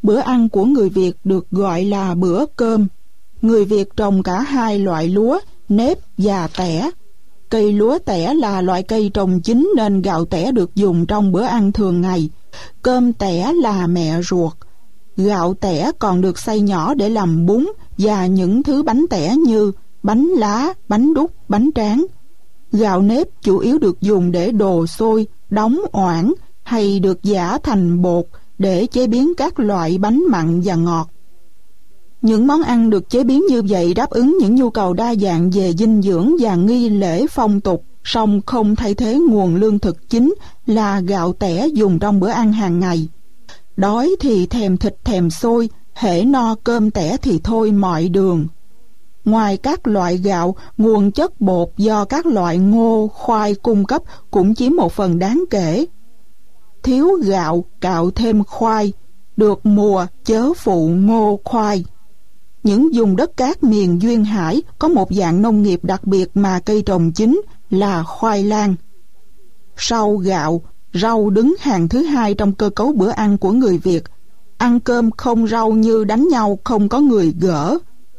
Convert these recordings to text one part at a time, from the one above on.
Bữa ăn của người Việt được gọi là bữa cơm. Người Việt trồng cả hai loại lúa, nếp và tẻ. Cây lúa tẻ là loại cây trồng chính nên gạo tẻ được dùng trong bữa ăn thường ngày. Cơm tẻ là mẹ ruột. Gạo tẻ còn được xay nhỏ để làm bún và những thứ bánh tẻ như bánh lá, bánh đúc, bánh tráng. Gạo nếp chủ yếu được dùng để đồ xôi, đóng oảng hay được giã thành bột để chế biến các loại bánh mặn và ngọt. Những món ăn được chế biến như vậy đáp ứng những nhu cầu đa dạng về dinh dưỡng và nghi lễ phong tục, song không thay thế nguồn lương thực chính là gạo tẻ dùng trong bữa ăn hàng ngày. Đói thì thèm thịt thèm xôi, hễ no cơm tẻ thì thôi mọi đường. Ngoài các loại gạo, nguồn chất bột do các loại ngô, khoai cung cấp cũng chiếm một phần đáng kể. Thiếu gạo, cạo thêm khoai, được mùa chớ phụ ngô khoai. Những vùng đất cát miền duyên hải có một dạng nông nghiệp đặc biệt mà cây trồng chính là khoai lang. Sau gạo, rau đứng hàng thứ hai trong cơ cấu bữa ăn của người Việt. Ăn cơm không rau như đánh nhau không có người gỡ.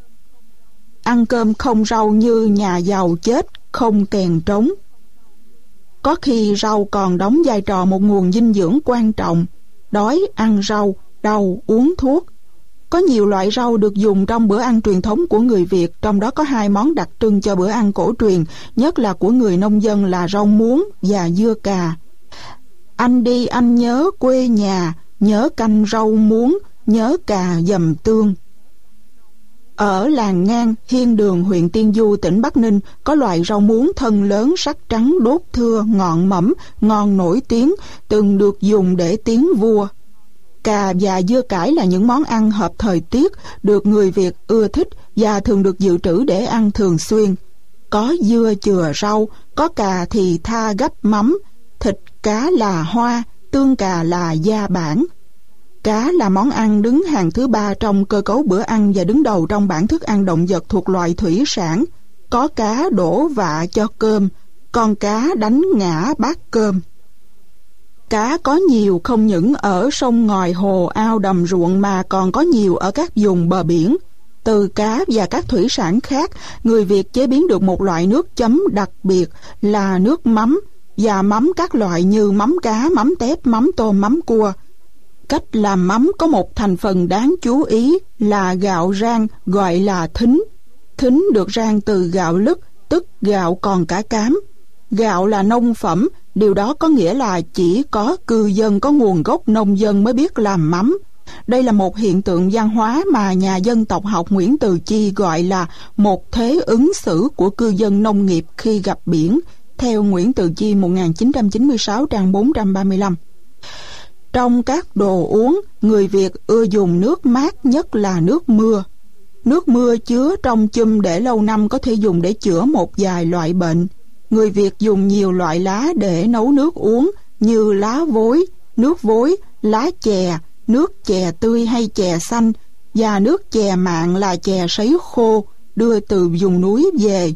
Ăn cơm không rau như nhà giàu chết không kèn trống. Có khi rau còn đóng vai trò một nguồn dinh dưỡng quan trọng. Đói ăn rau, đau uống thuốc. Có nhiều loại rau được dùng trong bữa ăn truyền thống của người Việt, trong đó có hai món đặc trưng cho bữa ăn cổ truyền, nhất là của người nông dân là rau muống và dưa cà. Anh đi anh nhớ quê nhà, nhớ canh rau muống, nhớ cà dầm tương. Ở làng Ngang, Hiên Đường, huyện Tiên Du, tỉnh Bắc Ninh, có loại rau muống thân lớn, sắc trắng, đốt thưa, ngọn mẫm, ngon nổi tiếng, từng được dùng để tiến vua. Cà và dưa cải là những món ăn hợp thời tiết, được người Việt ưa thích và thường được dự trữ để ăn thường xuyên. Có dưa chừa rau, có cà thì tha gấp mắm, thịt cá là hoa, tương cà là gia bản. Cá là món ăn đứng hàng thứ ba trong cơ cấu bữa ăn và đứng đầu trong bảng thức ăn động vật thuộc loài thủy sản. Có cá đổ vạ cho cơm, con cá đánh ngã bát cơm. Cá có nhiều không những ở sông ngòi hồ ao đầm ruộng mà còn có nhiều ở các vùng bờ biển. Từ cá và các thủy sản khác, người Việt chế biến được một loại nước chấm đặc biệt là nước mắm và mắm các loại như mắm cá, mắm tép, mắm tôm, mắm cua. Cách làm mắm có một thành phần đáng chú ý là gạo rang gọi là thính. Thính được rang từ gạo lứt, tức gạo còn cả cám. Gạo là nông phẩm, điều đó có nghĩa là chỉ có cư dân có nguồn gốc nông dân mới biết làm mắm. Đây là một hiện tượng văn hóa mà nhà dân tộc học Nguyễn Từ Chi gọi là một thế ứng xử của cư dân nông nghiệp khi gặp biển, theo Nguyễn Từ Chi 1996 trang 435. Trong các đồ uống, người Việt ưa dùng nước mát nhất là nước mưa. Nước mưa chứa trong chum để lâu năm có thể dùng để chữa một vài loại bệnh. Người Việt dùng nhiều loại lá để nấu nước uống như lá vối, nước vối, lá chè, nước chè tươi hay chè xanh và nước chè mạn là chè sấy khô đưa từ vùng núi về.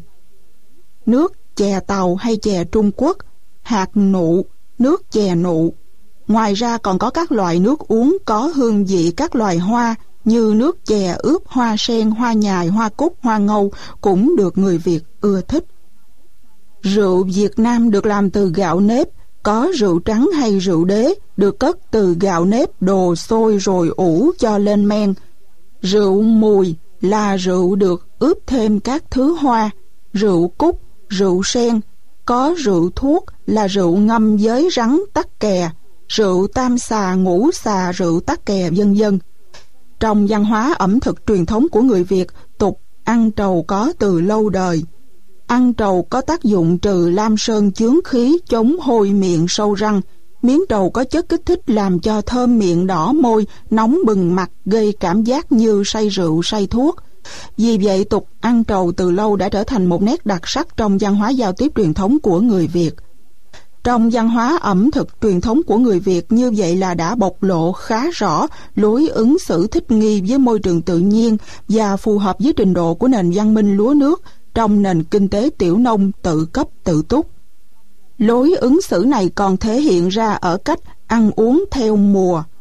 Nước chè tàu hay chè Trung Quốc, hạt nụ, nước chè nụ. Ngoài ra còn có các loại nước uống có hương vị các loài hoa như nước chè ướp hoa sen, hoa nhài, hoa cúc, hoa ngâu cũng được người Việt ưa thích. Rượu Việt Nam được làm từ gạo nếp, có rượu trắng hay rượu đế, được cất từ gạo nếp đồ sôi rồi ủ cho lên men. Rượu mùi là rượu được ướp thêm các thứ hoa, rượu cúc, rượu sen. Có rượu thuốc là rượu ngâm với rắn tắc kè, rượu tam xà, ngũ xà, rượu tắc kè vân vân. Trong văn hóa ẩm thực truyền thống của người Việt, tục ăn trầu có từ lâu đời. Ăn trầu có tác dụng trừ lam sơn chướng khí, chống hôi miệng sâu răng. Miếng trầu có chất kích thích làm cho thơm miệng, đỏ môi, nóng bừng mặt, gây cảm giác như say rượu, say thuốc. Vì vậy, tục ăn trầu từ lâu đã trở thành một nét đặc sắc trong văn hóa giao tiếp truyền thống của người Việt. Trong văn hóa ẩm thực truyền thống của người Việt như vậy là đã bộc lộ khá rõ lối ứng xử thích nghi với môi trường tự nhiên và phù hợp với trình độ của nền văn minh lúa nước trong nền kinh tế tiểu nông tự cấp tự túc. Lối ứng xử này còn thể hiện ra ở cách ăn uống theo mùa.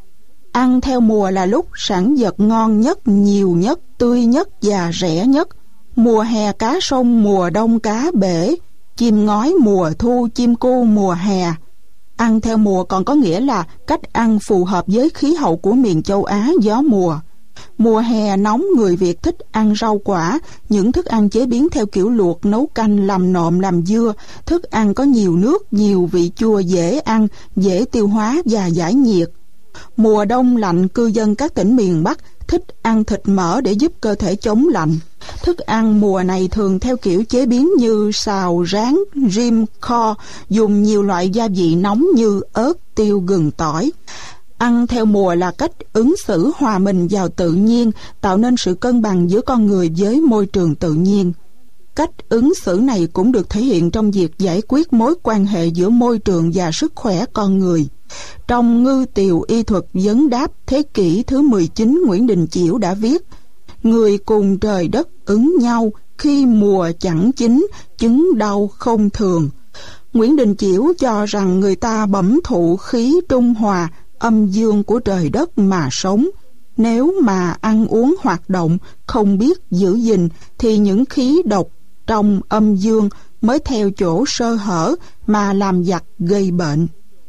Ăn theo mùa là lúc sản vật ngon nhất, nhiều nhất, tươi nhất và rẻ nhất. Mùa hè cá sông, mùa đông cá bể, chim ngói mùa thu, chim cu mùa hè. Ăn theo mùa còn có nghĩa là cách ăn phù hợp với khí hậu của miền châu Á gió mùa. Mùa hè nóng, người Việt thích ăn rau quả, những thức ăn chế biến theo kiểu luộc, nấu canh, làm nộm, làm dưa. Thức ăn có nhiều nước, nhiều vị chua, dễ ăn, dễ tiêu hóa và giải nhiệt. Mùa đông lạnh, cư dân các tỉnh miền Bắc thích ăn thịt mỡ để giúp cơ thể chống lạnh. Thức ăn mùa này thường theo kiểu chế biến như xào, rán, rim, kho, dùng nhiều loại gia vị nóng như ớt, tiêu, gừng, tỏi. Ăn theo mùa là cách ứng xử hòa mình vào tự nhiên, tạo nên sự cân bằng giữa con người với môi trường tự nhiên. Cách ứng xử này cũng được thể hiện trong việc giải quyết mối quan hệ giữa môi trường và sức khỏe con người. Trong Ngư Tiều y thuật vấn đáp thế kỷ thứ 19, Nguyễn Đình Chiểu đã viết: người cùng trời đất ứng nhau, khi mùa chẳng chín, chứng đau không thường. Nguyễn Đình Chiểu cho rằng người ta bẩm thụ khí trung hòa, âm dương của trời đất mà sống. Nếu mà ăn uống hoạt động, không biết giữ gìn, thì những khí độc trong âm dương mới theo chỗ sơ hở mà làm giặc gây bệnh.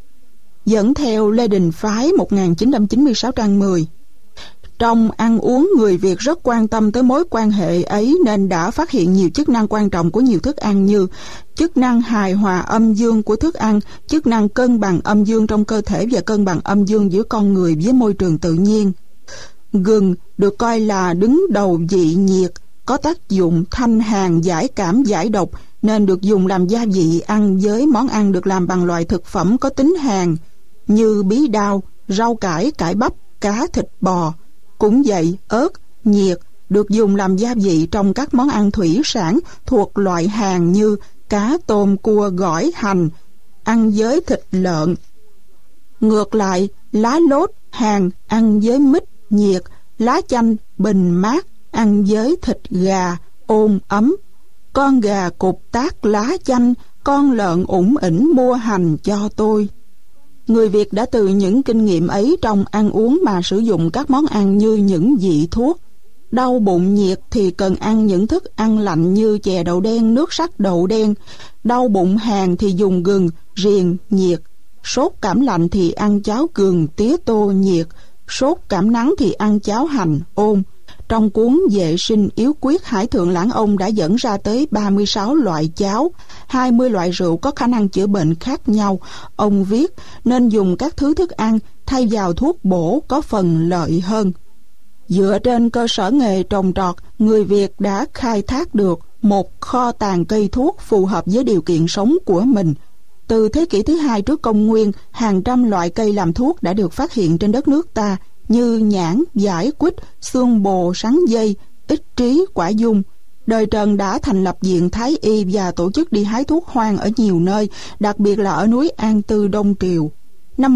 Dẫn theo Lê Đình Phái 1996 trang 10. Trong ăn uống, người Việt rất quan tâm tới mối quan hệ ấy nên đã phát hiện nhiều chức năng quan trọng của nhiều thức ăn như chức năng hài hòa âm dương của thức ăn, chức năng cân bằng âm dương trong cơ thể và cân bằng âm dương giữa con người với môi trường tự nhiên. Gừng được coi là đứng đầu vị nhiệt, có tác dụng thanh hàn, giải cảm, giải độc nên được dùng làm gia vị ăn với món ăn được làm bằng loại thực phẩm có tính hàn như bí đao, rau cải, cải bắp, cá, thịt bò. Cũng vậy, ớt, nhiệt được dùng làm gia vị trong các món ăn thủy sản thuộc loại hàn như cá, tôm, cua, gỏi, hành, ăn với thịt lợn. Ngược lại, lá lốt, hàn, ăn với mít, nhiệt, lá chanh, bình, mát, ăn với thịt gà, ôn, ấm. Con gà cục tác lá chanh, con lợn ủng ỉnh mua hành cho tôi. Người Việt đã từ những kinh nghiệm ấy trong ăn uống mà sử dụng các món ăn như những vị thuốc. Đau bụng nhiệt thì cần ăn những thức ăn lạnh như chè đậu đen, nước sắc đậu đen. Đau bụng hàn thì dùng gừng, riềng, nhiệt. Sốt cảm lạnh thì ăn cháo gừng, tía tô, nhiệt. Sốt cảm nắng thì ăn cháo hành, ôn. Trong cuốn Vệ sinh yếu quyết, Hải Thượng Lãng Ông đã dẫn ra tới 36 loại cháo, 20 loại rượu có khả năng chữa bệnh khác nhau. Ông viết nên dùng các thứ thức ăn thay vào thuốc bổ có phần lợi hơn. Dựa trên cơ sở nghề trồng trọt, người Việt đã khai thác được một kho tàng cây thuốc phù hợp với điều kiện sống của mình. Từ thế kỷ thứ 2 trước công nguyên, hàng trăm loại cây làm thuốc đã được phát hiện trên đất nước ta như nhãn, dải, quýt, xương bồ, sắn dây, ích trí, quả dung. Đời Trần đã thành lập viện Thái Y và tổ chức đi hái thuốc hoang ở nhiều nơi, đặc biệt là ở núi An Tư Đông Triều. Năm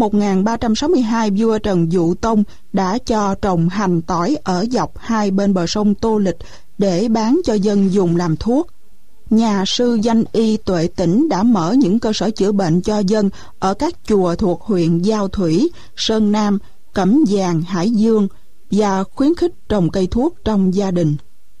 1362, vua Trần Dụ Tông đã cho trồng hành tỏi ở dọc hai bên bờ sông Tô Lịch để bán cho dân dùng làm thuốc. Nhà sư danh y Tuệ Tĩnh đã mở những cơ sở chữa bệnh cho dân ở các chùa thuộc huyện Giao Thủy, Sơn Nam, Cẩm Giàng, Hải Dương và khuyến khích trồng cây thuốc trong gia đình.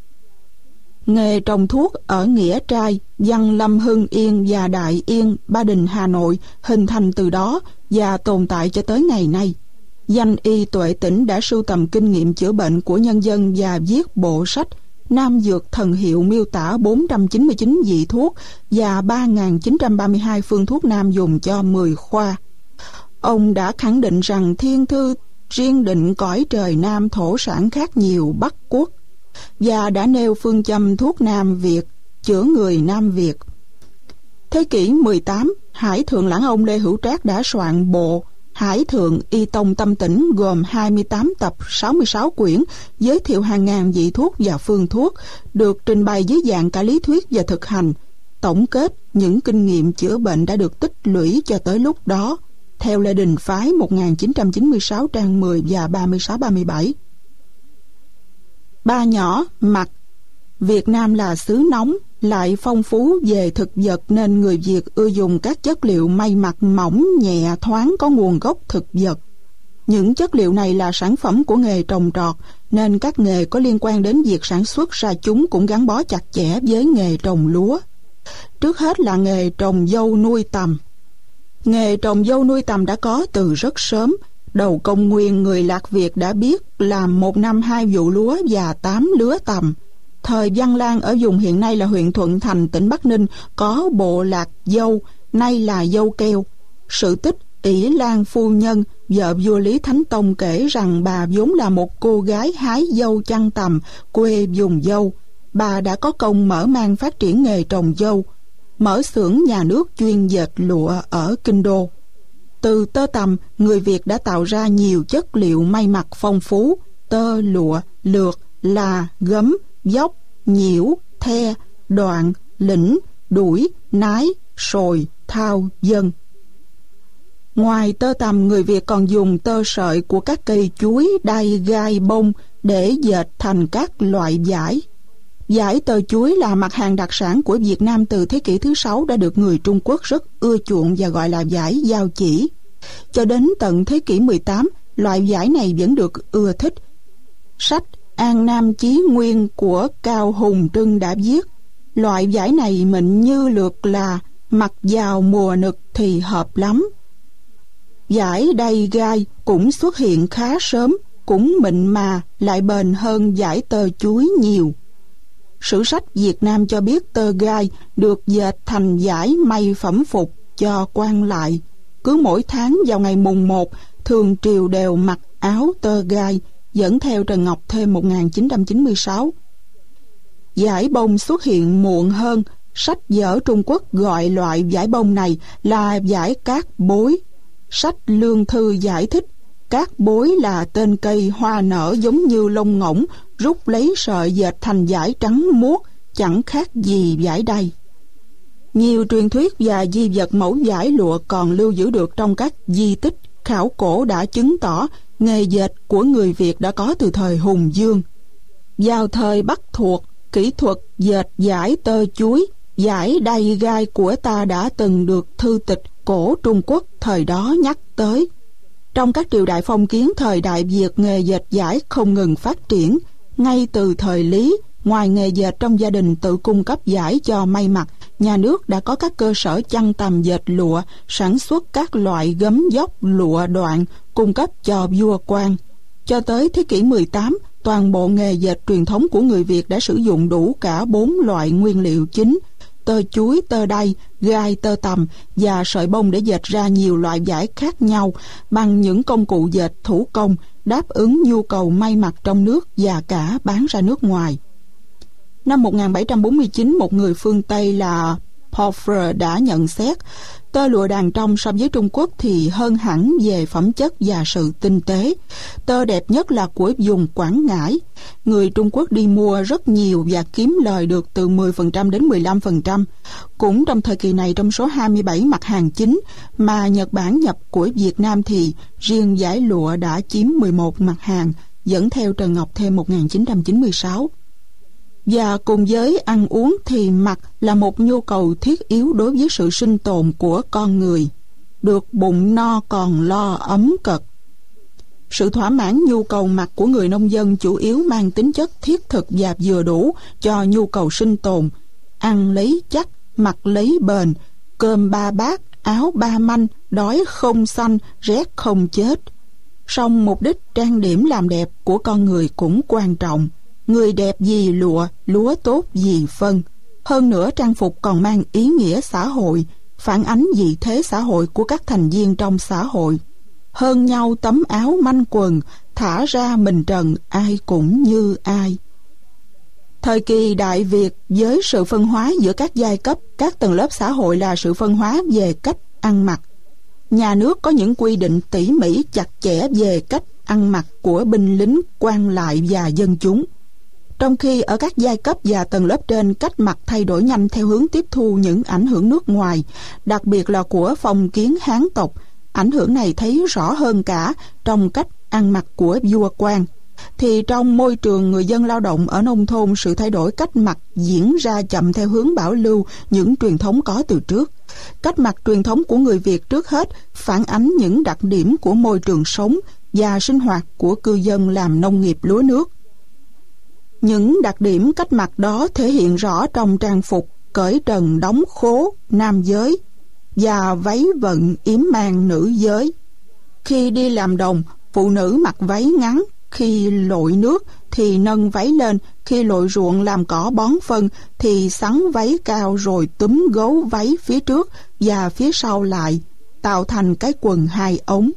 Nghề trồng thuốc ở Nghĩa Trai, Văn Lâm, Hưng Yên và Đại Yên, Ba Đình, Hà Nội hình thành từ đó và tồn tại cho tới ngày nay. Danh y Tuệ Tĩnh đã sưu tầm kinh nghiệm chữa bệnh của nhân dân và viết bộ sách Nam Dược Thần Hiệu miêu tả 499 vị thuốc và 3.932 phương thuốc nam dùng cho 10 khoa. Ông đã khẳng định rằng thiên thư riêng định cõi trời Nam thổ sản khác nhiều Bắc Quốc và đã nêu phương châm thuốc Nam Việt, chữa người Nam Việt. Thế kỷ 18, Hải Thượng Lãng Ông Lê Hữu Trác đã soạn bộ Hải Thượng Y Tông Tâm Tỉnh gồm 28 tập 66 quyển giới thiệu hàng ngàn vị thuốc và phương thuốc, được trình bày dưới dạng cả lý thuyết và thực hành, tổng kết những kinh nghiệm chữa bệnh đã được tích lũy cho tới lúc đó, theo Lê Đình Phái 1996 trang 10 và 36-37. Ba nhỏ mặt. Việt Nam là xứ nóng, lại phong phú về thực vật nên người Việt ưa dùng các chất liệu may mặc mỏng, nhẹ, thoáng có nguồn gốc thực vật. Những chất liệu này là sản phẩm của nghề trồng trọt, nên các nghề có liên quan đến việc sản xuất ra chúng cũng gắn bó chặt chẽ với nghề trồng lúa. Trước hết là nghề trồng dâu nuôi tầm. Nghề trồng dâu nuôi tầm đã có từ rất sớm. Đầu công nguyên, người Lạc Việt đã biết làm 1 năm 2 vụ lúa và 8 lứa tầm. Thời Văn Lang ở vùng hiện nay là huyện Thuận Thành, tỉnh Bắc Ninh, có bộ lạc dâu, nay là dâu keo. Sự tích Ỷ Lan phu nhân, vợ vua Lý Thánh Tông kể rằng bà vốn là một cô gái hái dâu chăn tằm, quê vùng dâu. Bà đã có công mở mang phát triển nghề trồng dâu, mở xưởng nhà nước chuyên dệt lụa ở Kinh Đô. Từ tơ tằm, người Việt đã tạo ra nhiều chất liệu may mặc phong phú: tơ, lụa, lược, là, gấm, dóc, nhiễu, the, đoạn, lĩnh, đuổi, nái, sồi, thao, dân. Ngoài tơ tằm, người Việt còn dùng tơ sợi của các cây chuối, đay, gai, bông để dệt thành các loại vải. Vải tơ chuối là mặt hàng đặc sản của Việt Nam từ thế kỷ thứ 6, đã được người Trung Quốc rất ưa chuộng và gọi là vải giao chỉ. Cho đến tận thế kỷ 18, loại vải này vẫn được ưa thích. Sách An Nam Chí Nguyên của Cao Hùng Trưng đã viết, loại vải này mịn như lược là, mặc vào mùa nực thì hợp lắm. Vải đay gai cũng xuất hiện khá sớm, cũng mịn mà lại bền hơn vải tơ chuối nhiều. Sử sách Việt Nam cho biết tơ gai được dệt thành vải may phẩm phục cho quan lại. Cứ mỗi tháng vào ngày mùng 1, thường triều đều mặc áo tơ gai, dẫn theo Trần Ngọc Thêm 1996. Vải bông xuất hiện muộn hơn. Sách vở Trung Quốc gọi loại vải bông này là vải cát bối. Sách Lương Thư giải thích, cát bối là tên cây hoa nở giống như lông ngỗng, rút lấy sợi dệt thành vải trắng muốt, chẳng khác gì vải đay. Nhiều truyền thuyết và di vật mẫu vải lụa còn lưu giữ được trong các di tích khảo cổ đã chứng tỏ nghề dệt của người Việt đã có từ thời Hùng Vương. Vào thời Bắc thuộc, kỹ thuật dệt vải tơ chuối, vải đay gai của ta đã từng được thư tịch cổ Trung Quốc thời đó nhắc tới. Trong các triều đại phong kiến thời Đại Việt, nghề dệt vải không ngừng phát triển. Ngay từ thời Lý, ngoài nghề dệt trong gia đình tự cung cấp vải cho may mặc, nhà nước đã có các cơ sở chăn tằm dệt lụa, sản xuất các loại gấm dóc, lụa đoạn, cung cấp cho vua quan. Cho tới thế kỷ 18, toàn bộ nghề dệt truyền thống của người Việt đã sử dụng đủ cả 4 loại nguyên liệu chính: tơ chuối, tơ đay, gai, tơ tằm và sợi bông để dệt ra nhiều loại vải khác nhau bằng những công cụ dệt thủ công, đáp ứng nhu cầu may mặc trong nước và cả bán ra nước ngoài. Năm 1749, một người phương Tây là Porphyr đã nhận xét, tơ lụa đàn trong so với Trung Quốc thì hơn hẳn về phẩm chất và sự tinh tế. Tơ đẹp nhất là của vùng Quảng Ngãi. Người Trung Quốc đi mua rất nhiều và kiếm lời được từ 10% đến 15%. Cũng trong thời kỳ này, trong số 27 mặt hàng chính mà Nhật Bản nhập của Việt Nam thì riêng vải lụa đã chiếm 11 mặt hàng, dẫn theo Trần Ngọc Thêm 1996. Và cùng với ăn uống thì mặc là một nhu cầu thiết yếu đối với sự sinh tồn của con người. Được bụng no còn lo ấm cật. Sự thỏa mãn nhu cầu mặc của người nông dân chủ yếu mang tính chất thiết thực và vừa đủ cho nhu cầu sinh tồn. Ăn lấy chắc, mặc lấy bền, cơm 3 bát, áo 3 manh, đói không sanh, rét không chết. Song mục đích trang điểm làm đẹp của con người cũng quan trọng. Người đẹp vì lụa, lúa tốt vì phân. Hơn nữa, trang phục còn mang ý nghĩa xã hội, phản ánh vị thế xã hội của các thành viên trong xã hội. Hơn nhau tấm áo manh quần, thả ra mình trần ai cũng như ai. Thời kỳ Đại Việt, với sự phân hóa giữa các giai cấp, các tầng lớp xã hội là sự phân hóa về cách ăn mặc. Nhà nước có những quy định tỉ mỉ chặt chẽ về cách ăn mặc của binh lính, quan lại và dân chúng. Trong khi ở các giai cấp và tầng lớp trên, cách mặc thay đổi nhanh theo hướng tiếp thu những ảnh hưởng nước ngoài, đặc biệt là của phong kiến Hán tộc. Ảnh hưởng này thấy rõ hơn cả trong cách ăn mặc của vua quan. Thì trong môi trường người dân lao động ở nông thôn, sự thay đổi cách mặc diễn ra chậm theo hướng bảo lưu những truyền thống có từ trước. Cách mặc truyền thống của người Việt trước hết phản ánh những đặc điểm của môi trường sống và sinh hoạt của cư dân làm nông nghiệp lúa nước. Những đặc điểm cách mặc đó thể hiện rõ trong trang phục cởi trần đóng khố nam giới và váy vận yếm mang nữ giới. Khi đi làm đồng, phụ nữ mặc váy ngắn, khi lội nước thì nâng váy lên, khi lội ruộng làm cỏ bón phân thì xắn váy cao rồi túm gấu váy phía trước và phía sau lại, tạo thành cái quần hai ống.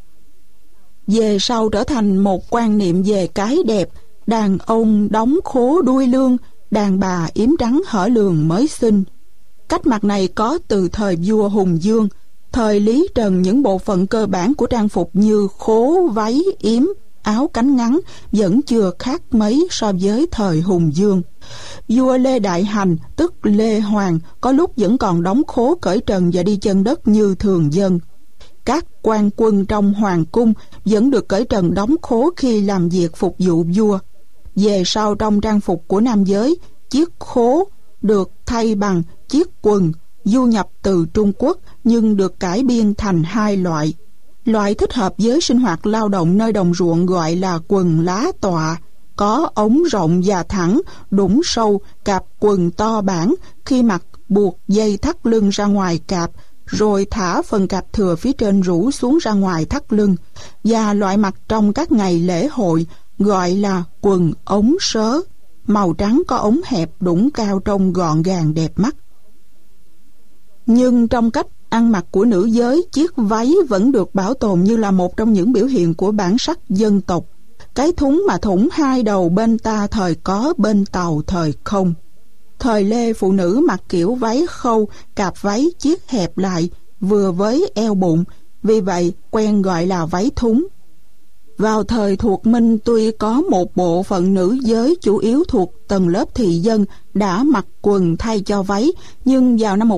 Về sau trở thành một quan niệm về cái đẹp, đàn ông đóng khố đuôi lương, đàn bà yếm trắng hở lường mới sinh. Cách mặc này có từ thời vua Hùng Dương. Thời Lý Trần, những bộ phận cơ bản của trang phục như khố, váy, yếm, áo cánh ngắn vẫn chưa khác mấy so với thời Hùng Dương. Vua Lê Đại Hành, tức Lê Hoàng, có lúc vẫn còn đóng khố cởi trần và đi chân đất như thường dân. Các quan quân trong hoàng cung vẫn được cởi trần đóng khố khi làm việc phục vụ vua. Về sau trong trang phục của nam giới, chiếc khố được thay bằng chiếc quần du nhập từ Trung Quốc nhưng được cải biên thành hai loại. Loại thích hợp với sinh hoạt lao động nơi đồng ruộng gọi là quần lá tọa, có ống rộng và thẳng, đũng sâu, cạp quần to bản, khi mặc buộc dây thắt lưng ra ngoài cạp, rồi thả phần cạp thừa phía trên rũ xuống ra ngoài thắt lưng, và loại mặc trong các ngày lễ hội gọi là quần ống sớ, màu trắng có ống hẹp đũng cao trông gọn gàng đẹp mắt. Nhưng trong cách ăn mặc của nữ giới, chiếc váy vẫn được bảo tồn như là một trong những biểu hiện của bản sắc dân tộc. Cái thúng mà thủng hai đầu bên ta thời có, bên Tàu thời không. Thời Lê phụ nữ mặc kiểu váy khâu, cạp váy chiết hẹp lại, vừa với eo bụng, vì vậy quen gọi là váy thúng. Vào thời Thuộc Minh, tuy có một bộ phận nữ giới chủ yếu thuộc tầng lớp thị dân đã mặc quần thay cho váy, nhưng vào năm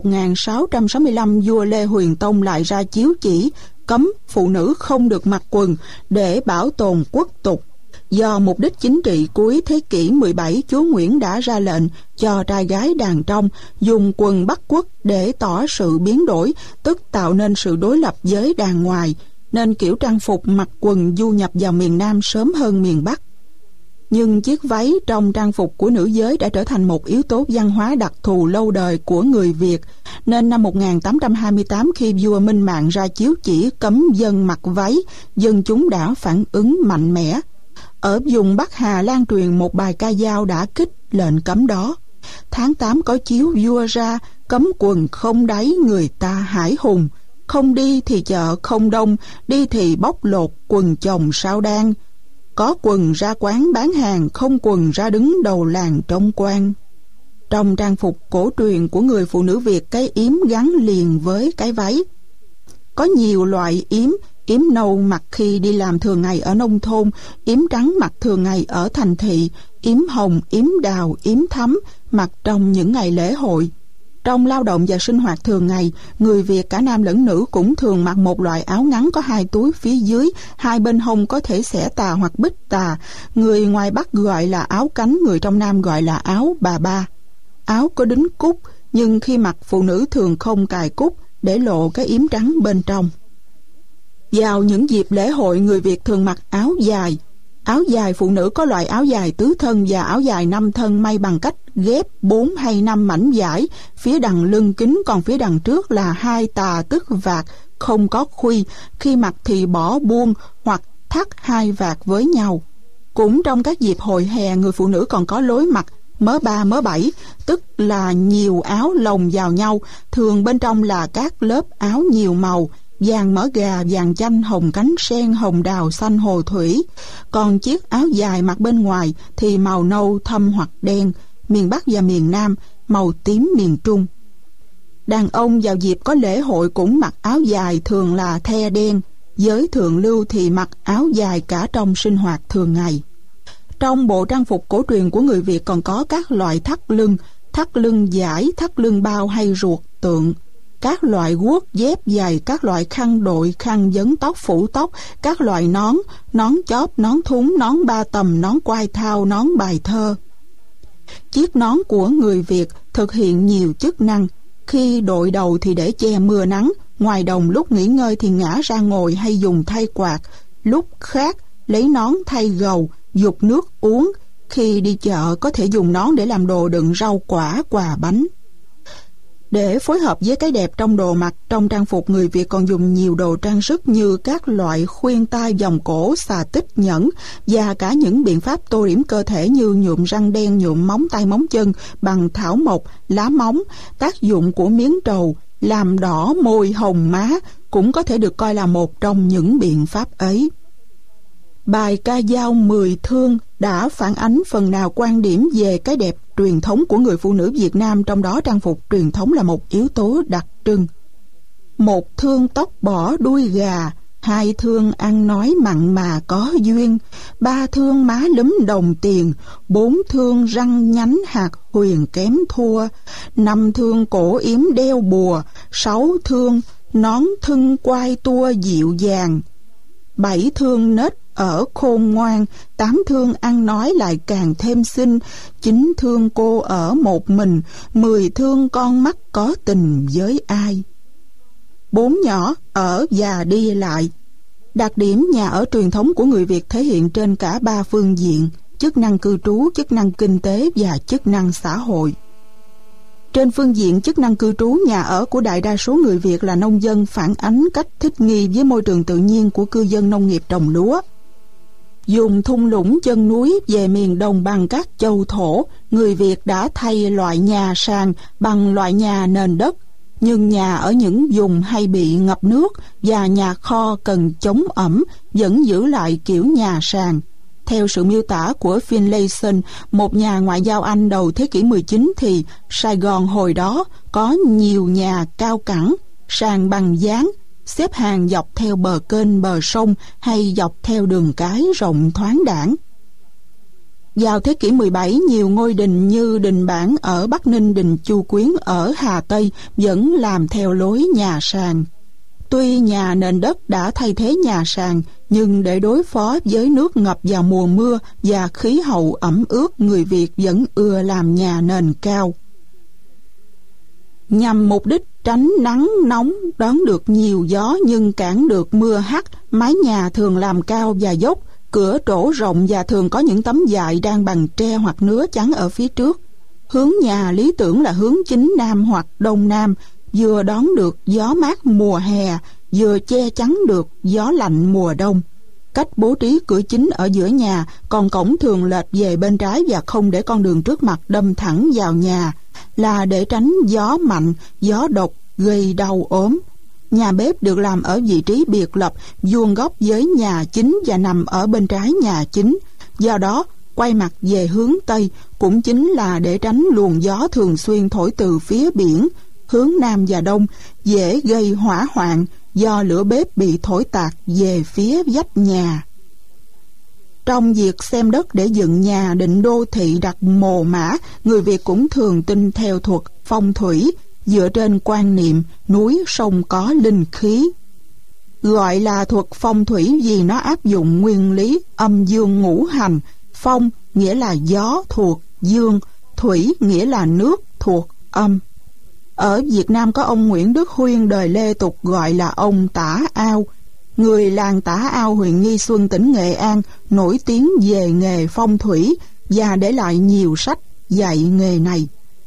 1665 vua Lê Huyền Tông lại ra chiếu chỉ cấm phụ nữ không được mặc quần để bảo tồn quốc tục. Do mục đích chính trị cuối thế kỷ 17, chúa Nguyễn đã ra lệnh cho trai gái đàn trong dùng quần Bắc quốc để tỏ sự biến đổi, tức tạo nên sự đối lập với đàn ngoài, nên kiểu trang phục mặc quần du nhập vào miền Nam sớm hơn miền Bắc. Nhưng chiếc váy trong trang phục của nữ giới đã trở thành một yếu tố văn hóa đặc thù lâu đời của người Việt, nên năm 1828 khi vua Minh Mạng ra chiếu chỉ cấm dân mặc váy, dân chúng đã phản ứng mạnh mẽ. Ở vùng Bắc Hà lan truyền một bài ca dao đã kích lệnh cấm đó. Tháng 8 có chiếu vua ra cấm quần không đáy người ta hải hùng, không đi thì chợ không đông, đi thì bóc lột quần chồng sao đan. Có quần ra quán bán hàng, không quần ra đứng đầu làng trông quan. Trong trang phục cổ truyền của người phụ nữ Việt, cái yếm gắn liền với cái váy. Có nhiều loại yếm: yếm nâu mặc khi đi làm thường ngày ở nông thôn, yếm trắng mặc thường ngày ở thành thị, yếm hồng, yếm đào, yếm thắm mặc trong những ngày lễ hội. Trong lao động và sinh hoạt thường ngày, người Việt cả nam lẫn nữ cũng thường mặc một loại áo ngắn có hai túi phía dưới, hai bên hông có thể xẻ tà hoặc bích tà. Người ngoài Bắc gọi là áo cánh, người trong Nam gọi là áo bà ba. Áo có đính cúc, nhưng khi mặc phụ nữ thường không cài cúc để lộ cái yếm trắng bên trong. Vào những dịp lễ hội, người Việt thường mặc áo dài. Áo dài phụ nữ có loại áo dài tứ thân và áo dài 5 thân may bằng cách ghép 4 hay 5 mảnh vải, phía đằng lưng kính, còn phía đằng trước là hai tà tức vạt, không có khuy. Khi mặc thì bỏ buông hoặc thắt hai vạt với nhau. Cũng trong các dịp hội hè, người phụ nữ còn có lối mặc mớ 3 mớ 7, tức là nhiều áo lồng vào nhau, thường bên trong là các lớp áo nhiều màu: vàng mỡ gà, vàng chanh, hồng cánh sen, hồng đào, xanh hồ thủy. Còn chiếc áo dài mặc bên ngoài thì màu nâu thâm hoặc đen, miền Bắc và miền Nam, màu tím miền Trung. Đàn ông vào dịp có lễ hội cũng mặc áo dài, thường là the đen. Giới thượng lưu thì mặc áo dài cả trong sinh hoạt thường ngày. Trong bộ trang phục cổ truyền của người Việt còn có các loại thắt lưng dải, thắt lưng bao hay ruột tượng, các loại guốc, dép giày, các loại khăn đội, khăn vấn tóc, phủ tóc, các loại nón chóp, nón thúng, nón ba tầm, nón quai thao, nón bài thơ. Chiếc nón của người Việt thực hiện nhiều chức năng. Khi đội đầu thì để che mưa nắng, ngoài đồng lúc nghỉ ngơi thì ngả ra ngồi hay dùng thay quạt. lúc khác lấy nón thay gầu, dục nước uống. Khi đi chợ có thể dùng nón để làm đồ đựng rau quả, quà bánh. Để phối hợp với cái đẹp trong đồ mặc, trong trang phục, người Việt còn dùng nhiều đồ trang sức như các loại khuyên tai, vòng cổ, xà tích, nhẫn và cả những biện pháp tô điểm cơ thể như nhuộm răng đen, nhuộm móng tay móng chân bằng thảo mộc, lá móng. Tác dụng của miếng trầu làm đỏ môi hồng má cũng có thể được coi là một trong những biện pháp ấy. Bài ca dao 10 thương đã phản ánh phần nào quan điểm về cái đẹp truyền thống của người phụ nữ Việt Nam, trong đó trang phục truyền thống là một yếu tố đặc trưng. 1 thương tóc bỏ đuôi gà, 2 thương ăn nói mặn mà có duyên, 3 thương má lúm đồng tiền, 4 thương răng nhánh hạt huyền kém thua, 5 thương cổ yếm đeo bùa, 6 thương nón thưng quai tua dịu dàng, 7 thương nết ở khôn ngoan, 8 thương ăn nói lại càng thêm xinh, 9 thương cô ở một mình, 10 thương con mắt có tình với ai. 4 nhỏ ở và đi lại. Đặc điểm nhà ở truyền thống của người Việt thể hiện trên cả 3 phương diện: chức năng cư trú, chức năng kinh tế và chức năng xã hội. Trên phương diện chức năng cư trú, nhà ở của đại đa số người Việt là nông dân, phản ánh cách thích nghi với môi trường tự nhiên của cư dân nông nghiệp trồng lúa. Dùng thung lũng chân núi về miền đồng bằng các châu thổ, người Việt đã thay loại nhà sàn bằng loại nhà nền đất. Nhưng nhà ở những vùng hay bị ngập nước và nhà kho cần chống ẩm vẫn giữ lại kiểu nhà sàn. Theo sự miêu tả của Finlayson, một nhà ngoại giao Anh đầu thế kỷ 19, thì Sài Gòn hồi đó có nhiều nhà cao cẳng, sàn bằng dáng, xếp hàng dọc theo bờ kênh, bờ sông hay dọc theo đường cái rộng thoáng đãng. Vào thế kỷ 17, nhiều ngôi đình như đình Bản ở Bắc Ninh, đình Chu Quyến ở Hà Tây vẫn làm theo lối nhà sàn. Tuy nhà nền đất đã thay thế nhà sàn, nhưng để đối phó với nước ngập vào mùa mưa và khí hậu ẩm ướt, người Việt vẫn ưa làm nhà nền cao. Nhằm mục đích tránh nắng nóng, đón được nhiều gió nhưng cản được mưa hắt, mái nhà thường làm cao và dốc, cửa trổ rộng và thường có những tấm dại đan bằng tre hoặc nứa chắn ở phía trước. Hướng nhà lý tưởng là hướng chính nam hoặc đông nam, vừa đón được gió mát mùa hè, vừa che chắn được gió lạnh mùa đông. Cách bố trí cửa chính ở giữa nhà, còn cổng thường lệch về bên trái và không để con đường trước mặt đâm thẳng vào nhà, là để tránh gió mạnh, gió độc gây đau ốm. Nhà bếp được làm ở vị trí biệt lập, vuông góc với nhà chính và nằm ở bên trái nhà chính. Do đó, quay mặt về hướng Tây cũng chính là để tránh luồng gió thường xuyên thổi từ phía biển, hướng Nam và Đông, dễ gây hỏa hoạn do lửa bếp bị thổi tạt về phía vách nhà. Trong việc xem đất để dựng nhà, định đô thị, đặt mồ mã, người Việt cũng thường tin theo thuật phong thủy, dựa trên quan niệm núi sông có linh khí. Gọi là thuật phong thủy vì nó áp dụng nguyên lý âm dương ngũ hành. Phong nghĩa là gió thuộc dương, thủy nghĩa là nước thuộc âm. Ở Việt Nam có ông Nguyễn Đức Huyên đời Lê tục gọi là ông Tả Ao, người làng Tả Ao, huyện Nghi Xuân, tỉnh Nghệ An, nổi tiếng về nghề phong thủy và để lại nhiều sách dạy nghề này.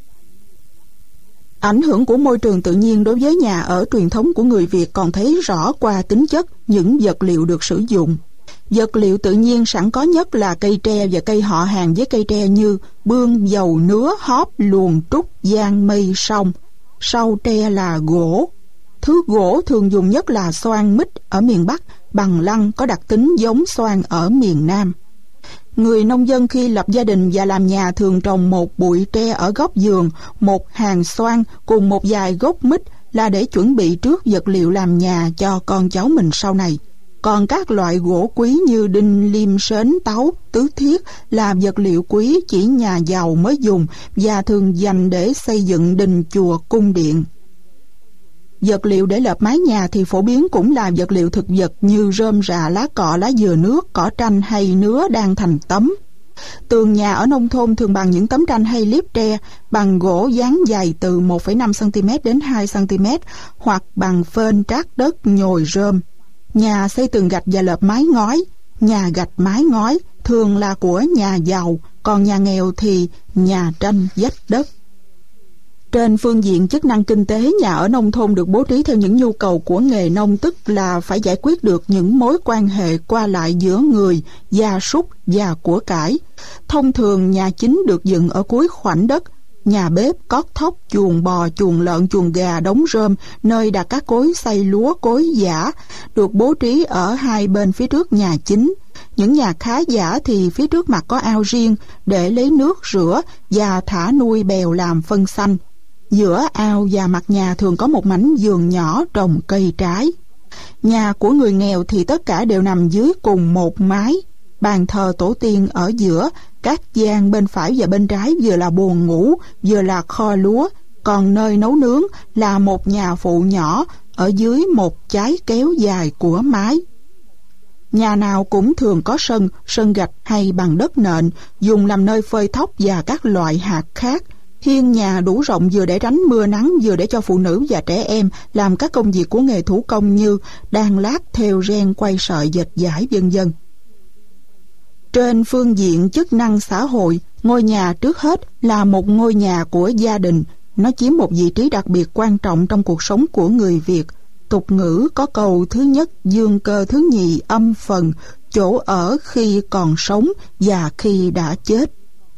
Ảnh hưởng của môi trường tự nhiên đối với nhà ở truyền thống của người Việt còn thấy rõ qua tính chất những vật liệu được sử dụng. Vật liệu tự nhiên sẵn có nhất là cây tre và cây họ hàng với cây tre như bương, dầu, nứa, hóp, luồn, trúc, giang, mây, song. Sau tre là gỗ. Thứ gỗ thường dùng nhất là xoan mít ở miền Bắc, bằng lăng có đặc tính giống xoan ở miền Nam. Người nông dân khi lập gia đình và làm nhà thường trồng một bụi tre ở góc giường, một hàng xoan cùng một vài gốc mít là để chuẩn bị trước vật liệu làm nhà cho con cháu mình sau này. Còn các loại gỗ quý như đinh, liêm, sến, táo, tứ thiết là vật liệu quý chỉ nhà giàu mới dùng và thường dành để xây dựng đình chùa cung điện. Vật liệu để lợp mái nhà thì phổ biến cũng là vật liệu thực vật như rơm rạ, lá cọ, lá dừa nước, cỏ tranh hay nứa đang thành tấm. Tường nhà ở nông thôn thường bằng những tấm tranh hay liếp tre bằng gỗ dáng dày từ 1,5 cm đến 2 cm hoặc bằng phên trát đất nhồi rơm. Nhà xây tường gạch và lợp mái ngói. Nhà gạch mái ngói thường là của nhà giàu, còn nhà nghèo thì nhà tranh vách đất. Trên phương diện chức năng kinh tế, nhà ở nông thôn được bố trí theo những nhu cầu của nghề nông, tức là phải giải quyết được những mối quan hệ qua lại giữa người, gia súc và của cải. Thông thường nhà chính được dựng ở cuối khoảnh đất. Nhà bếp, cót thóc, chuồng bò, chuồng lợn, chuồng gà, đống rơm, nơi đặt các cối xay lúa, cối giã, được bố trí ở hai bên phía trước nhà chính. Những nhà khá giả thì phía trước mặt có ao riêng để lấy nước rửa và thả nuôi bèo làm phân xanh. Giữa ao và mặt nhà thường có một mảnh vườn nhỏ trồng cây trái. Nhà của người nghèo thì tất cả đều nằm dưới cùng một mái. Bàn thờ tổ tiên ở giữa, các gian bên phải và bên trái vừa là buồng ngủ, vừa là kho lúa, còn nơi nấu nướng là một nhà phụ nhỏ ở dưới một chái kéo dài của mái. Nhà nào cũng thường có sân gạch hay bằng đất nện, dùng làm nơi phơi thóc và các loại hạt khác. Hiên nhà đủ rộng vừa để tránh mưa nắng, vừa để cho phụ nữ và trẻ em làm các công việc của nghề thủ công như đan lát, thêu ren, quay sợi, dệt vải, vân vân. Trên phương diện chức năng xã hội, ngôi nhà trước hết là một ngôi nhà của gia đình. Nó chiếm một vị trí đặc biệt quan trọng trong cuộc sống của người Việt. Tục ngữ có câu thứ nhất, dương cơ thứ nhì, âm phần, chỗ ở khi còn sống và khi đã chết.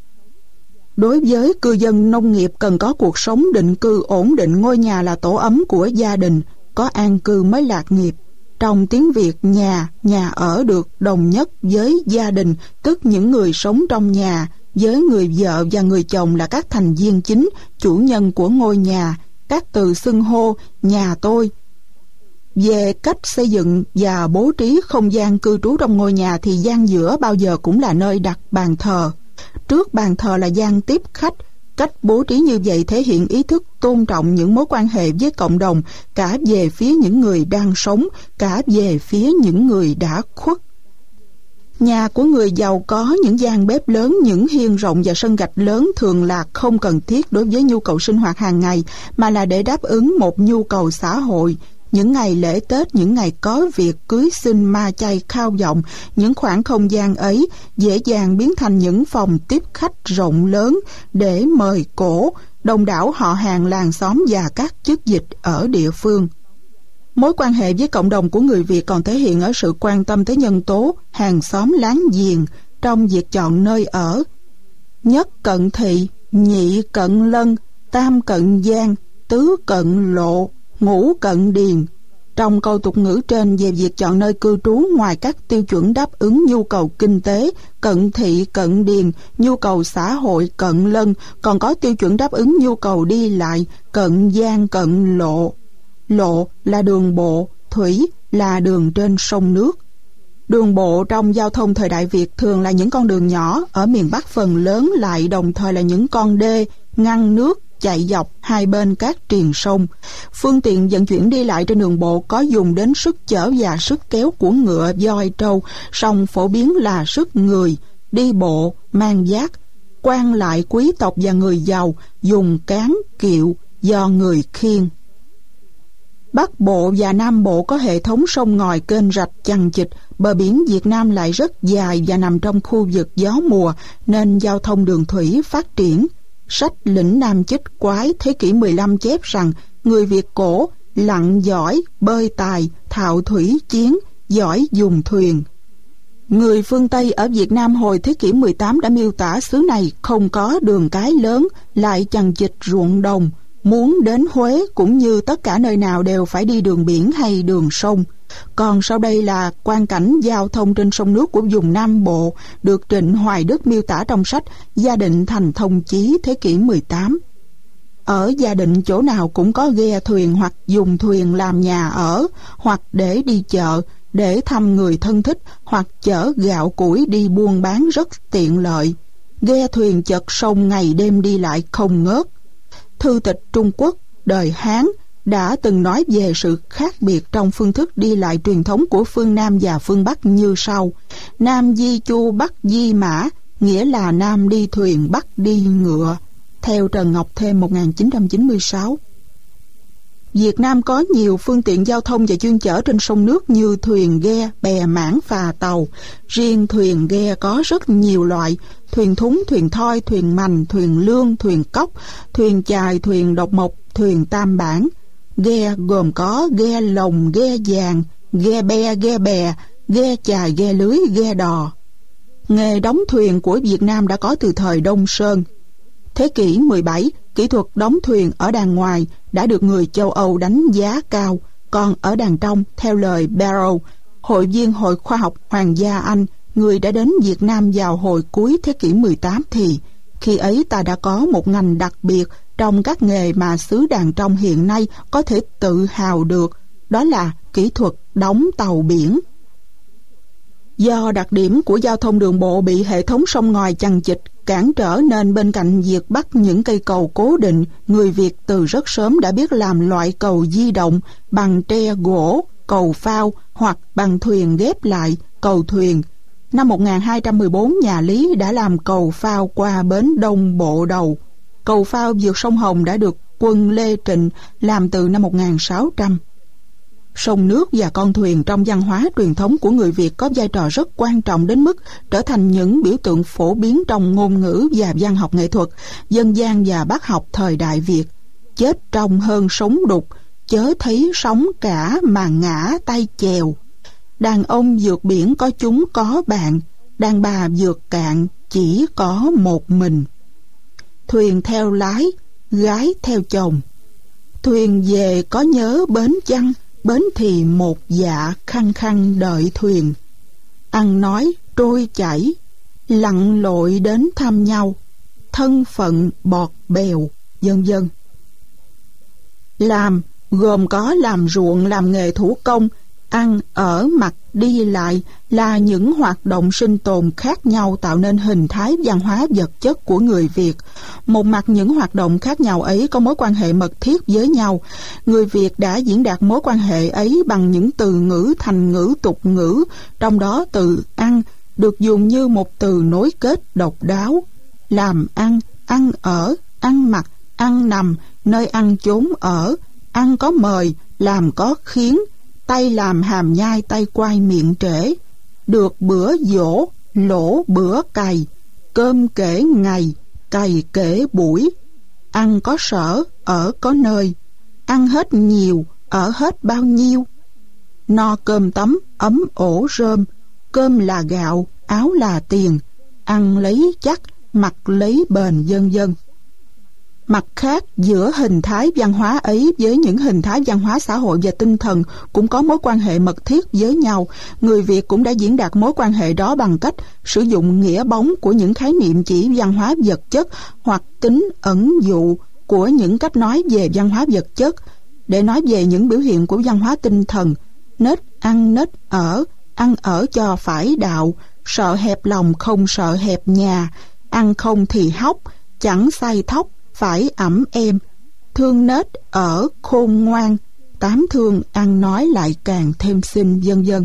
Đối với cư dân nông nghiệp cần có cuộc sống định cư ổn định, ngôi nhà là tổ ấm của gia đình, có an cư mới lạc nghiệp. Trong tiếng Việt, nhà ở được đồng nhất với gia đình, tức những người sống trong nhà, với người vợ và người chồng là các thành viên chính, chủ nhân của ngôi nhà. Các từ xưng hô, nhà tôi. Về cách xây dựng và bố trí không gian cư trú trong ngôi nhà thì gian giữa bao giờ cũng là nơi đặt bàn thờ. Trước bàn thờ là gian tiếp khách. Cách bố trí như vậy thể hiện ý thức tôn trọng những mối quan hệ với cộng đồng, cả về phía những người đang sống, cả về phía những người đã khuất. Nhà của người giàu có những gian bếp lớn, những hiên rộng và sân gạch lớn thường là không cần thiết đối với nhu cầu sinh hoạt hàng ngày, mà là để đáp ứng một nhu cầu xã hội. Những ngày lễ Tết, những ngày có việc cưới xin, ma chay, khao vọng, những khoảng không gian ấy dễ dàng biến thành những phòng tiếp khách rộng lớn để mời cổ đông đảo họ hàng, làng xóm và các chức dịch ở địa phương. Mối quan hệ với cộng đồng của người Việt còn thể hiện ở sự quan tâm tới nhân tố hàng xóm láng giềng trong việc chọn nơi ở. Nhất cận thị, nhị cận lân, tam cận giang, tứ cận lộ, ngũ cận điền. Trong câu tục ngữ trên về việc chọn nơi cư trú, ngoài các tiêu chuẩn đáp ứng nhu cầu kinh tế, cận thị, cận điền, nhu cầu xã hội, cận lân, còn có tiêu chuẩn đáp ứng nhu cầu đi lại, cận giang, cận lộ. Lộ là đường bộ, thủy là đường trên sông nước. Đường bộ trong giao thông thời đại Việt thường là những con đường nhỏ, ở miền Bắc phần lớn lại đồng thời là những con đê ngăn nước chạy dọc hai bên các triền sông. Phương tiện vận chuyển đi lại trên đường bộ có dùng đến sức chở và sức kéo của ngựa, voi, trâu, song phổ biến là sức người, đi bộ, mang vác. Quan lại, quý tộc và người giàu dùng cán, kiệu do người khiêng. Bắc Bộ và Nam Bộ có hệ thống sông ngòi, kênh rạch chằng chịt. Bờ biển Việt Nam lại rất dài và nằm trong khu vực gió mùa, nên giao thông đường thủy phát triển. Sách Lĩnh Nam Chích Quái thế kỷ 15 chép rằng người Việt cổ lặn giỏi, bơi tài, thạo thủy chiến, giỏi dùng thuyền. Người phương Tây ở Việt Nam hồi thế kỷ 18 đã miêu tả xứ này không có đường cái lớn, lại chằng chịt ruộng đồng. Muốn đến Huế cũng như tất cả nơi nào đều phải đi đường biển hay đường sông. Còn sau đây là quang cảnh giao thông trên sông nước của vùng Nam Bộ, được Trịnh Hoài Đức miêu tả trong sách Gia Định Thành Thông Chí thế kỷ 18. Ở Gia Định chỗ nào cũng có ghe thuyền hoặc dùng thuyền làm nhà ở, hoặc để đi chợ, để thăm người thân thích, hoặc chở gạo củi đi buôn bán rất tiện lợi. Ghe thuyền chật sông ngày đêm đi lại không ngớt. Thư tịch Trung Quốc đời Hán đã từng nói về sự khác biệt trong phương thức đi lại truyền thống của phương Nam và phương Bắc như sau: Nam di chu, Bắc di mã, nghĩa là Nam đi thuyền, Bắc đi ngựa. Theo Trần Ngọc Thêm 1996. Việt Nam có nhiều phương tiện giao thông và chuyên chở trên sông nước như thuyền ghe, bè mảng, phà tàu. Riêng thuyền ghe có rất nhiều loại: thuyền thúng, thuyền thoi, thuyền mành, thuyền lương, thuyền cốc, thuyền chài, thuyền độc mộc, thuyền tam bản. Ghe gồm có ghe lồng, ghe vàng, ghe be, ghe bè, ghe chài, ghe lưới, ghe đò. Nghề đóng thuyền của Việt Nam đã có từ thời Đông Sơn. Thế kỷ 17, kỹ thuật đóng thuyền ở đàn ngoài đã được người châu Âu đánh giá cao, còn ở đàn trong, theo lời Barrow, hội viên Hội Khoa học Hoàng gia Anh, người đã đến Việt Nam vào hồi cuối thế kỷ 18 thì khi ấy ta đã có một ngành đặc biệt trong các nghề mà xứ đàn trong hiện nay có thể tự hào được, đó là kỹ thuật đóng tàu biển. Do đặc điểm của giao thông đường bộ bị hệ thống sông ngòi chằng chịt cản trở nên bên cạnh việc bắt những cây cầu cố định, người Việt từ rất sớm đã biết làm loại cầu di động bằng tre gỗ, cầu phao, hoặc bằng thuyền ghép lại, cầu thuyền. Năm 1214, nhà Lý đã làm cầu phao qua bến Đông Bộ Đầu. Cầu phao vượt sông Hồng đã được quân Lê Trịnh làm từ năm 1600. Sông nước và con thuyền trong văn hóa truyền thống của người Việt có vai trò rất quan trọng đến mức trở thành những biểu tượng phổ biến trong ngôn ngữ và văn học nghệ thuật, dân gian và bác học thời Đại Việt. Chết trong hơn sống đục, chớ thấy sóng cả mà ngã tay chèo. Đàn ông vượt biển có chúng có bạn, đàn bà vượt cạn chỉ có một mình. Thuyền theo lái, gái theo chồng. Thuyền về có nhớ bến chăng, bến thì một dạ khăng khăng đợi thuyền. Ăn nói trôi chảy, lặn lội đến thăm nhau, thân phận bọt bèo, vân vân. Làm gồm có làm ruộng, làm nghề thủ công, ăn, ở, mặc, đi lại là những hoạt động sinh tồn khác nhau tạo nên hình thái văn hóa vật chất của người Việt. Một mặt những hoạt động khác nhau ấy có mối quan hệ mật thiết với nhau. Người Việt đã diễn đạt mối quan hệ ấy bằng những từ ngữ, thành ngữ, tục ngữ, trong đó từ ăn được dùng như một từ nối kết độc đáo. Làm ăn, ăn ở, ăn mặc, ăn nằm, nơi ăn chốn ở, ăn có mời, làm có khiến, tay làm hàm nhai tay quay miệng trễ, được bữa dỗ, lỗ bữa cày, cơm kể ngày, cày kể buổi, ăn có sở, ở có nơi, ăn hết nhiều, ở hết bao nhiêu, no cơm tấm, ấm ổ rơm, cơm là gạo, áo là tiền, ăn lấy chắc, mặc lấy bền, vân vân. Mặt khác, giữa hình thái văn hóa ấy với những hình thái văn hóa xã hội và tinh thần cũng có mối quan hệ mật thiết với nhau. Người Việt cũng đã diễn đạt mối quan hệ đó bằng cách sử dụng nghĩa bóng của những khái niệm chỉ văn hóa vật chất hoặc tính ẩn dụ của những cách nói về văn hóa vật chất để nói về những biểu hiện của văn hóa tinh thần. Nết ăn nết ở, ăn ở cho phải đạo, sợ hẹp lòng không sợ hẹp nhà, ăn không thì hóc, chẳng say thóc, phải ẵm em, thương nết ở khôn ngoan, tám thương ăn nói lại càng thêm xinh, vân vân.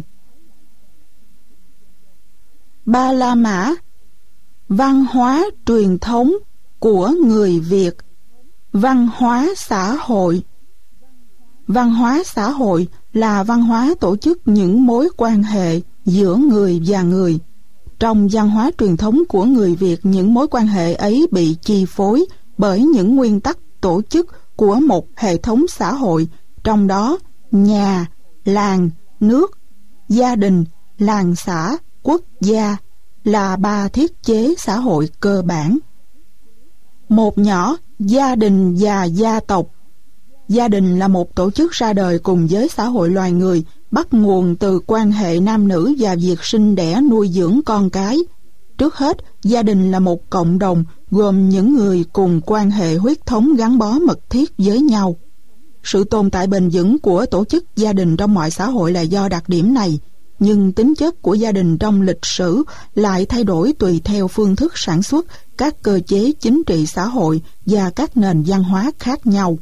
Ba La Mã, văn hóa truyền thống của người Việt. Văn hóa xã hội. Văn hóa xã hội là văn hóa tổ chức những mối quan hệ giữa người và người. Trong văn hóa truyền thống của người Việt, những mối quan hệ ấy bị chi phối bởi những nguyên tắc tổ chức của một hệ thống xã hội, trong đó nhà, làng, nước, gia đình, làng xã, quốc gia là ba thiết chế xã hội cơ bản. Một nhỏ, gia đình và gia tộc. Gia đình là một tổ chức ra đời cùng với xã hội loài người, bắt nguồn từ quan hệ nam nữ và việc sinh đẻ nuôi dưỡng con cái. Trước hết, gia đình là một cộng đồng gồm những người cùng quan hệ huyết thống gắn bó mật thiết với nhau. Sự tồn tại bền vững của tổ chức gia đình trong mọi xã hội là do đặc điểm này, nhưng tính chất của gia đình trong lịch sử lại thay đổi tùy theo phương thức sản xuất, các cơ chế chính trị xã hội và các nền văn hóa khác nhau.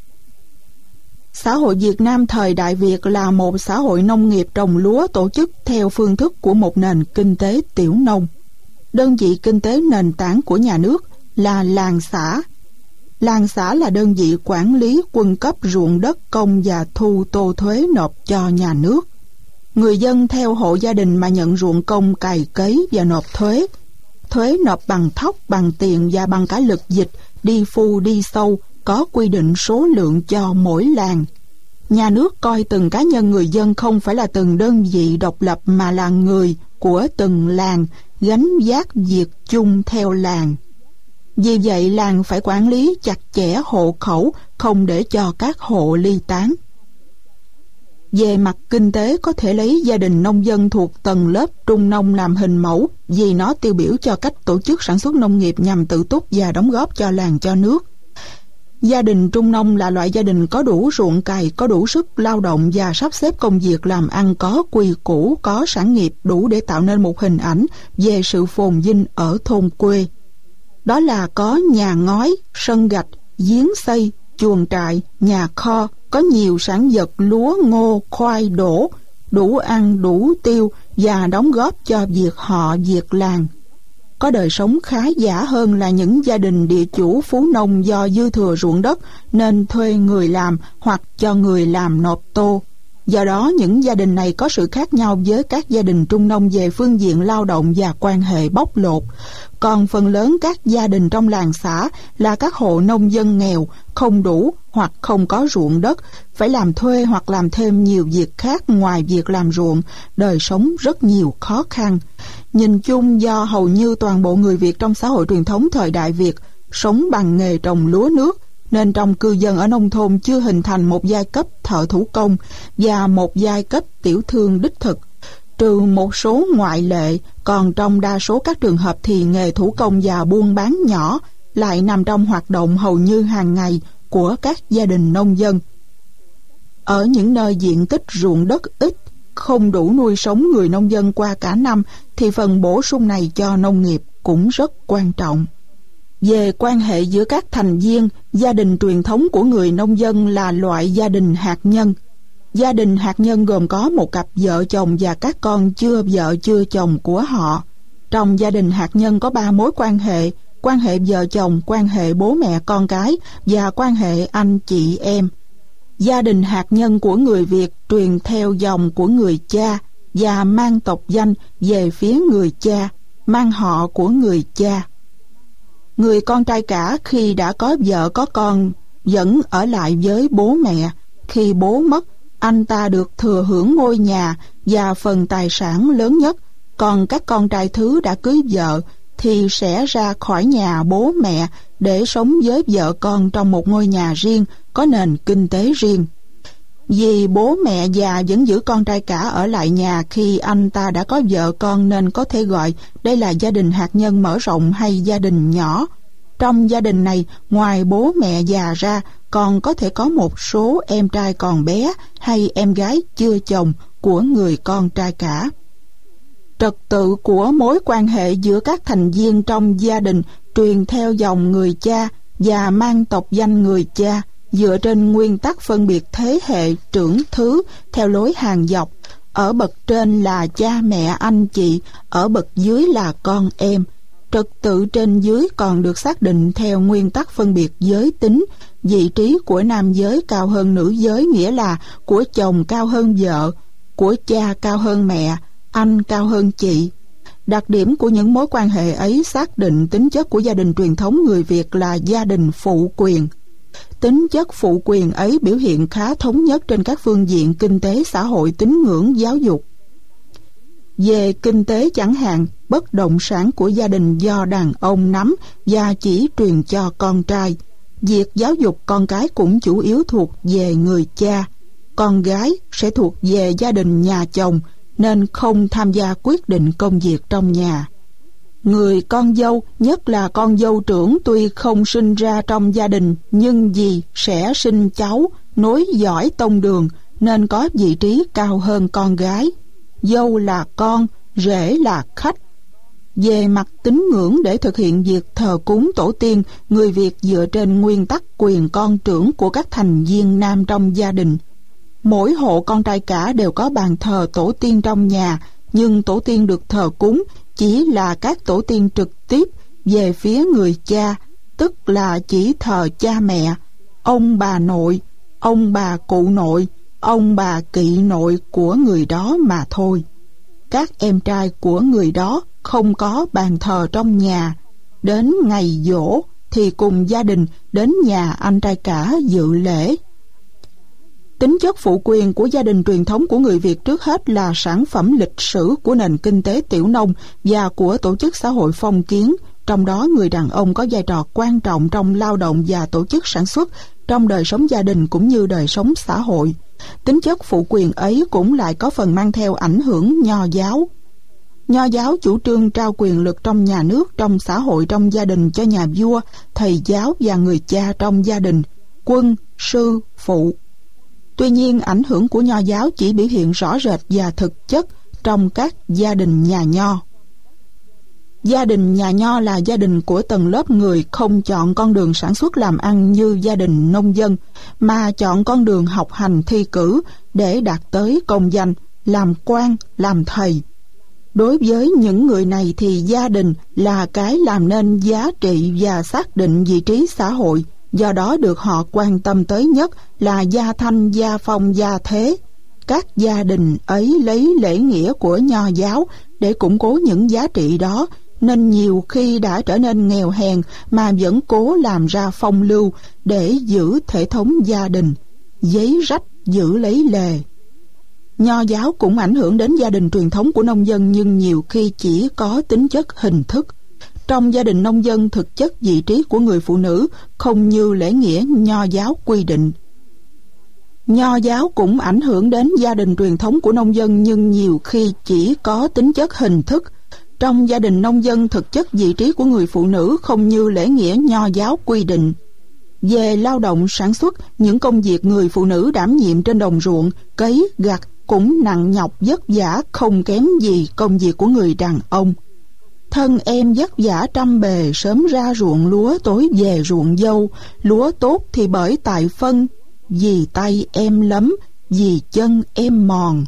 Xã hội Việt Nam thời Đại Việt là một xã hội nông nghiệp trồng lúa tổ chức theo phương thức của một nền kinh tế tiểu nông. Đơn vị kinh tế nền tảng của nhà nước là làng xã. Làng xã là đơn vị quản lý cung cấp ruộng đất công và thu tô thuế nộp cho nhà nước. Người dân theo hộ gia đình mà nhận ruộng công cày cấy và nộp thuế. Thuế nộp bằng thóc, bằng tiền và bằng cả lực dịch, đi phu đi sâu, có quy định số lượng cho mỗi làng. Nhà nước coi từng cá nhân người dân không phải là từng đơn vị độc lập mà là người của từng làng, gánh vác việc chung theo làng. Vì vậy làng phải quản lý chặt chẽ hộ khẩu, không để cho các hộ ly tán. Về mặt kinh tế có thể lấy gia đình nông dân thuộc tầng lớp trung nông làm hình mẫu vì nó tiêu biểu cho cách tổ chức sản xuất nông nghiệp nhằm tự túc và đóng góp cho làng cho nước. Gia đình trung nông là loại gia đình có đủ ruộng cày, có đủ sức lao động và sắp xếp công việc làm ăn có quy củ, có sản nghiệp đủ để tạo nên một hình ảnh về sự phồn vinh ở thôn quê. Đó là có nhà ngói, sân gạch, giếng xây, chuồng trại, nhà kho, có nhiều sản vật lúa, ngô, khoai, đỗ, đủ ăn, đủ tiêu và đóng góp cho việc họ, việc làng. Có đời sống khá giả hơn là những gia đình địa chủ phú nông do dư thừa ruộng đất nên thuê người làm hoặc cho người làm nộp tô. Do đó những gia đình này có sự khác nhau với các gia đình trung nông về phương diện lao động và quan hệ bóc lột. Còn phần lớn các gia đình trong làng xã là các hộ nông dân nghèo, không đủ hoặc không có ruộng đất, phải làm thuê hoặc làm thêm nhiều việc khác ngoài việc làm ruộng, đời sống rất nhiều khó khăn. Nhìn chung do hầu như toàn bộ người Việt trong xã hội truyền thống thời Đại Việt sống bằng nghề trồng lúa nước, nên trong cư dân ở nông thôn chưa hình thành một giai cấp thợ thủ công và một giai cấp tiểu thương đích thực. Trừ một số ngoại lệ, còn trong đa số các trường hợp thì nghề thủ công và buôn bán nhỏ lại nằm trong hoạt động hầu như hàng ngày của các gia đình nông dân. Ở những nơi diện tích ruộng đất ít, không đủ nuôi sống người nông dân qua cả năm, thì phần bổ sung này cho nông nghiệp cũng rất quan trọng. Về quan hệ giữa các thành viên, gia đình truyền thống của người nông dân là loại gia đình hạt nhân. Gia đình hạt nhân gồm có một cặp vợ chồng và các con chưa vợ chưa chồng của họ. Trong gia đình hạt nhân có 3 mối quan hệ vợ chồng, quan hệ bố mẹ con cái và quan hệ anh chị em. Gia đình hạt nhân của người Việt truyền theo dòng của người cha và mang tộc danh về phía người cha, mang họ của người cha. Người con trai cả khi đã có vợ có con vẫn ở lại với bố mẹ. Khi bố mất, anh ta được thừa hưởng ngôi nhà và phần tài sản lớn nhất, còn các con trai thứ đã cưới vợ thì sẽ ra khỏi nhà bố mẹ để sống với vợ con trong một ngôi nhà riêng, có nền kinh tế riêng. Vì bố mẹ già vẫn giữ con trai cả ở lại nhà khi anh ta đã có vợ con nên có thể gọi đây là gia đình hạt nhân mở rộng hay gia đình nhỏ. Trong gia đình này, ngoài bố mẹ già ra, còn có thể có một số em trai còn bé hay em gái chưa chồng của người con trai cả. Trật tự của mối quan hệ giữa các thành viên trong gia đình truyền theo dòng người cha và mang tộc danh người cha, dựa trên nguyên tắc phân biệt thế hệ trưởng thứ theo lối hàng dọc. Ở bậc trên là cha mẹ anh chị, ở bậc dưới là con em. Trật tự trên dưới còn được xác định theo nguyên tắc phân biệt giới tính. Vị trí của nam giới cao hơn nữ giới, nghĩa là của chồng cao hơn vợ, của cha cao hơn mẹ, anh cao hơn chị. Đặc điểm của những mối quan hệ ấy xác định tính chất của gia đình truyền thống người Việt là gia đình phụ quyền. Tính chất phụ quyền ấy biểu hiện khá thống nhất trên các phương diện kinh tế, xã hội, tín ngưỡng, giáo dục. Về kinh tế chẳng hạn, bất động sản của gia đình do đàn ông nắm và chỉ truyền cho con trai. Việc giáo dục con cái cũng chủ yếu thuộc về người cha. Con gái sẽ thuộc về gia đình nhà chồng nên không tham gia quyết định công việc trong nhà. Người con dâu, nhất là con dâu trưởng, tuy không sinh ra trong gia đình nhưng vì sẽ sinh cháu nối dõi tông đường nên có vị trí cao hơn con gái. Dâu là con, rể là khách. Về mặt tín ngưỡng, để thực hiện việc thờ cúng tổ tiên, người Việt dựa trên nguyên tắc quyền con trưởng của các thành viên nam trong gia đình. Mỗi hộ con trai cả đều có bàn thờ tổ tiên trong nhà, nhưng tổ tiên được thờ cúng chỉ là các tổ tiên trực tiếp về phía người cha, tức là chỉ thờ cha mẹ, ông bà nội, ông bà cụ nội, ông bà kỵ nội của người đó mà thôi. Các em trai của người đó không có bàn thờ trong nhà. Đến ngày giỗ thì cùng gia đình đến nhà anh trai cả dự lễ. Tính chất phụ quyền của gia đình truyền thống của người Việt trước hết là sản phẩm lịch sử của nền kinh tế tiểu nông và của tổ chức xã hội phong kiến, trong đó người đàn ông có vai trò quan trọng trong lao động và tổ chức sản xuất, trong đời sống gia đình cũng như đời sống xã hội. Tính chất phụ quyền ấy cũng lại có phần mang theo ảnh hưởng nho giáo. Nho giáo chủ trương trao quyền lực trong nhà nước, trong xã hội, trong gia đình cho nhà vua, thầy giáo và người cha trong gia đình, quân, sư, phụ. Tuy nhiên, ảnh hưởng của nho giáo chỉ biểu hiện rõ rệt và thực chất trong các gia đình nhà nho. Gia đình nhà nho là gia đình của tầng lớp người không chọn con đường sản xuất làm ăn như gia đình nông dân, mà chọn con đường học hành thi cử để đạt tới công danh, làm quan, làm thầy. Đối với những người này thì gia đình là cái làm nên giá trị và xác định vị trí xã hội, do đó được họ quan tâm tới nhất là gia thanh, gia phong, gia thế. Các gia đình ấy lấy lễ nghĩa của nho giáo để củng cố những giá trị đó, nên nhiều khi đã trở nên nghèo hèn mà vẫn cố làm ra phong lưu để giữ thể thống gia đình, giấy rách giữ lấy lề. Nho giáo cũng ảnh hưởng đến gia đình truyền thống của nông dân, nhưng nhiều khi chỉ có tính chất hình thức. Trong gia đình nông dân, thực chất vị trí của người phụ nữ không như lễ nghĩa nho giáo quy định. Nho giáo cũng ảnh hưởng đến gia đình truyền thống của nông dân, nhưng nhiều khi chỉ có tính chất hình thức. Trong gia đình nông dân, thực chất vị trí của người phụ nữ không như lễ nghĩa nho giáo quy định. Về lao động sản xuất, những công việc người phụ nữ đảm nhiệm trên đồng ruộng, cấy, gặt cũng nặng nhọc vất vả không kém gì công việc của người đàn ông. Thân em vất vả trăm bề, sớm ra ruộng lúa, tối về ruộng dâu. Lúa tốt thì bởi tại phân, vì tay em lấm, vì chân em mòn.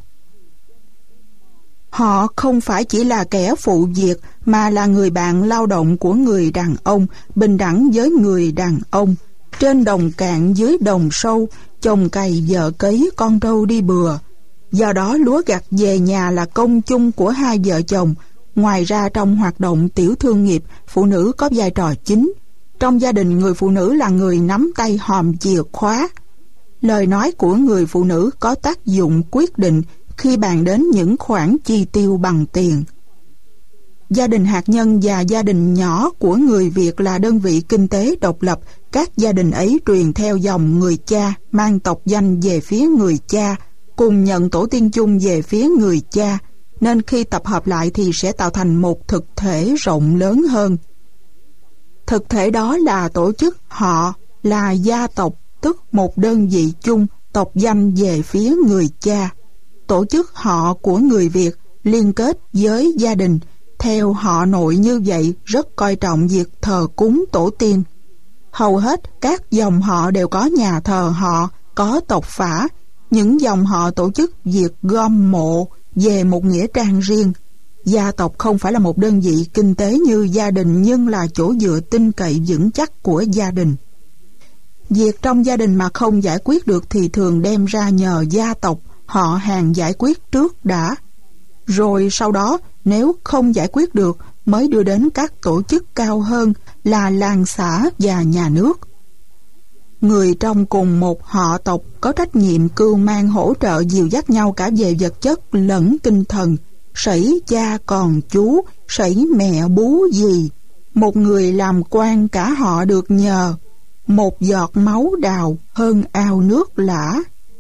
Họ không phải chỉ là kẻ phụ việc, mà là người bạn lao động của người đàn ông, bình đẳng với người đàn ông. Trên đồng cạn dưới đồng sâu, chồng cày vợ cấy, con trâu đi bừa. Do đó lúa gặt về nhà là công chung của hai vợ chồng. Ngoài ra trong hoạt động tiểu thương nghiệp, phụ nữ có vai trò chính. Trong gia đình, người phụ nữ là người nắm tay hòm chìa khóa. Lời nói của người phụ nữ có tác dụng quyết định khi bàn đến những khoản chi tiêu bằng tiền. Gia đình hạt nhân và gia đình nhỏ của người Việt là đơn vị kinh tế độc lập. Các gia đình ấy truyền theo dòng người cha, mang tộc danh về phía người cha, cùng nhận tổ tiên chung về phía người cha, nên khi tập hợp lại thì sẽ tạo thành một thực thể rộng lớn hơn. Thực thể đó là tổ chức họ, là gia tộc, tức một đơn vị chung, tộc danh về phía người cha. Tổ chức họ của người Việt liên kết với gia đình. Theo họ nội như vậy rất coi trọng việc thờ cúng tổ tiên. Hầu hết các dòng họ đều có nhà thờ họ, có tộc phả. Những dòng họ tổ chức việc gom mộ về một nghĩa trang riêng. Gia tộc không phải là một đơn vị kinh tế như gia đình, nhưng là chỗ dựa tin cậy vững chắc của gia đình. Việc trong gia đình mà không giải quyết được thì thường đem ra nhờ gia tộc, họ hàng giải quyết trước đã. Rồi sau đó nếu không giải quyết được mới đưa đến các tổ chức cao hơn là làng xã và nhà nước. Người trong cùng một họ tộc có trách nhiệm cưu mang hỗ trợ dìu dắt nhau cả về vật chất lẫn tinh thần. Sẩy cha còn chú, sẩy mẹ bú dì. Một người làm quan cả họ được nhờ. Một giọt máu đào hơn ao nước lã.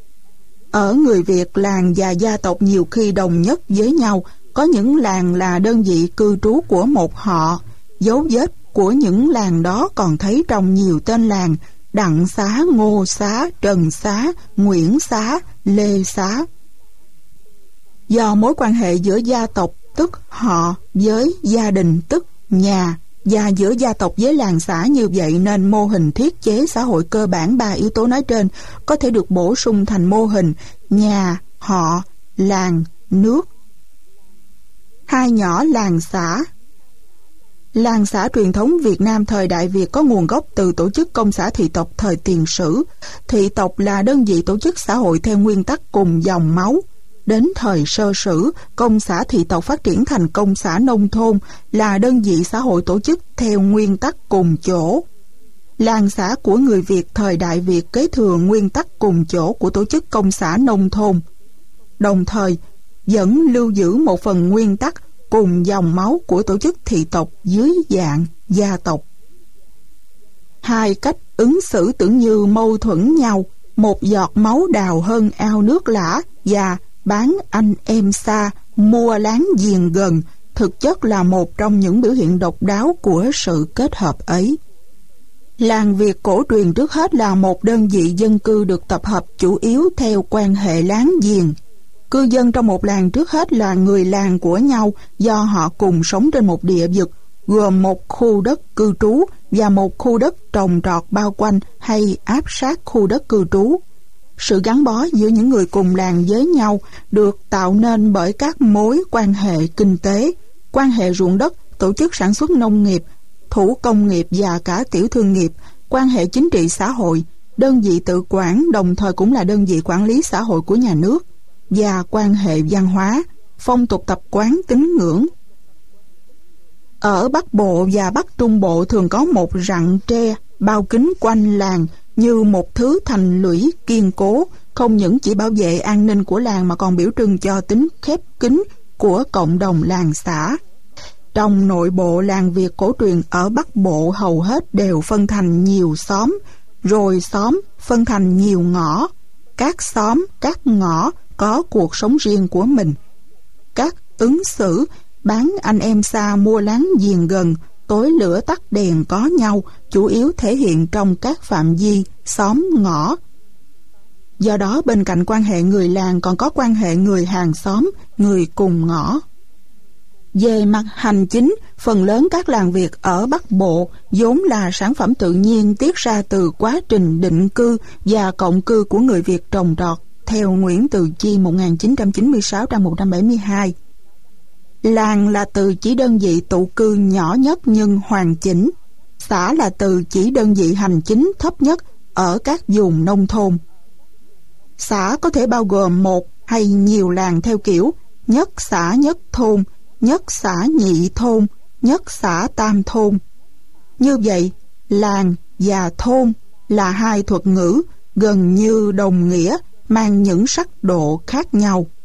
Ở người Việt, làng và gia tộc nhiều khi đồng nhất với nhau. Có những làng là đơn vị cư trú của một họ. Dấu vết của những làng đó còn thấy trong nhiều tên làng: Đặng xá, Ngô xá, Trần xá, Nguyễn xá, Lê xá. Do mối quan hệ giữa gia tộc tức họ với gia đình tức nhà, và giữa gia tộc với làng xã như vậy, nên mô hình thiết chế xã hội cơ bản 3 yếu tố nói trên có thể được bổ sung thành mô hình nhà, họ, làng, nước. Hai nhỏ làng xã. Làng xã truyền thống Việt Nam thời Đại Việt có nguồn gốc từ tổ chức công xã thị tộc thời Tiền Sử. Thị tộc là đơn vị tổ chức xã hội theo nguyên tắc cùng dòng máu. Đến thời Sơ Sử, công xã thị tộc phát triển thành công xã nông thôn, là đơn vị xã hội tổ chức theo nguyên tắc cùng chỗ. Làng xã của người Việt thời Đại Việt kế thừa nguyên tắc cùng chỗ của tổ chức công xã nông thôn, đồng thời vẫn lưu giữ một phần nguyên tắc cùng dòng máu của tổ chức thị tộc dưới dạng gia tộc. Hai cách ứng xử tưởng như mâu thuẫn nhau, một giọt máu đào hơn ao nước lã và bán anh em xa, mua láng giềng gần, thực chất là một trong những biểu hiện độc đáo của sự kết hợp ấy. Làng Việt cổ truyền trước hết là một đơn vị dân cư được tập hợp chủ yếu theo quan hệ láng giềng. Cư dân trong một làng trước hết là người làng của nhau do họ cùng sống trên một địa vực, gồm một khu đất cư trú và một khu đất trồng trọt bao quanh hay áp sát khu đất cư trú. Sự gắn bó giữa những người cùng làng với nhau được tạo nên bởi các mối quan hệ kinh tế, quan hệ ruộng đất, tổ chức sản xuất nông nghiệp, thủ công nghiệp và cả tiểu thương nghiệp, quan hệ chính trị xã hội, đơn vị tự quản đồng thời cũng là đơn vị quản lý xã hội của nhà nước, và quan hệ văn hóa, phong tục tập quán tín ngưỡng. Ở Bắc Bộ và Bắc Trung Bộ thường có một rặng tre bao kín quanh làng như một thứ thành lũy kiên cố, không những chỉ bảo vệ an ninh của làng mà còn biểu trưng cho tính khép kín của cộng đồng làng xã. Trong nội bộ làng Việt cổ truyền ở Bắc Bộ hầu hết đều phân thành nhiều xóm, rồi xóm phân thành nhiều ngõ. Các xóm, các ngõ có cuộc sống riêng của mình. Các ứng xử bán anh em xa, mua láng giềng gần, tối lửa tắt đèn có nhau, chủ yếu thể hiện trong các phạm vi xóm ngõ. Do đó bên cạnh quan hệ người làng còn có quan hệ người hàng xóm, người cùng ngõ. Về mặt hành chính, phần lớn các làng Việt ở Bắc Bộ vốn là sản phẩm tự nhiên tiết ra từ quá trình định cư và cộng cư của người Việt trồng trọt, theo Nguyễn Từ Chi 1996 trang 172. Làng là từ chỉ đơn vị tụ cư nhỏ nhất nhưng hoàn chỉnh. Xã là từ chỉ đơn vị hành chính thấp nhất ở các vùng nông thôn. Xã có thể bao gồm một hay nhiều làng theo kiểu nhất xã nhất thôn, nhất xã nhị thôn, nhất xã tam thôn. Như vậy, làng và thôn là hai thuật ngữ gần như đồng nghĩa, mang những sắc độ khác nhau.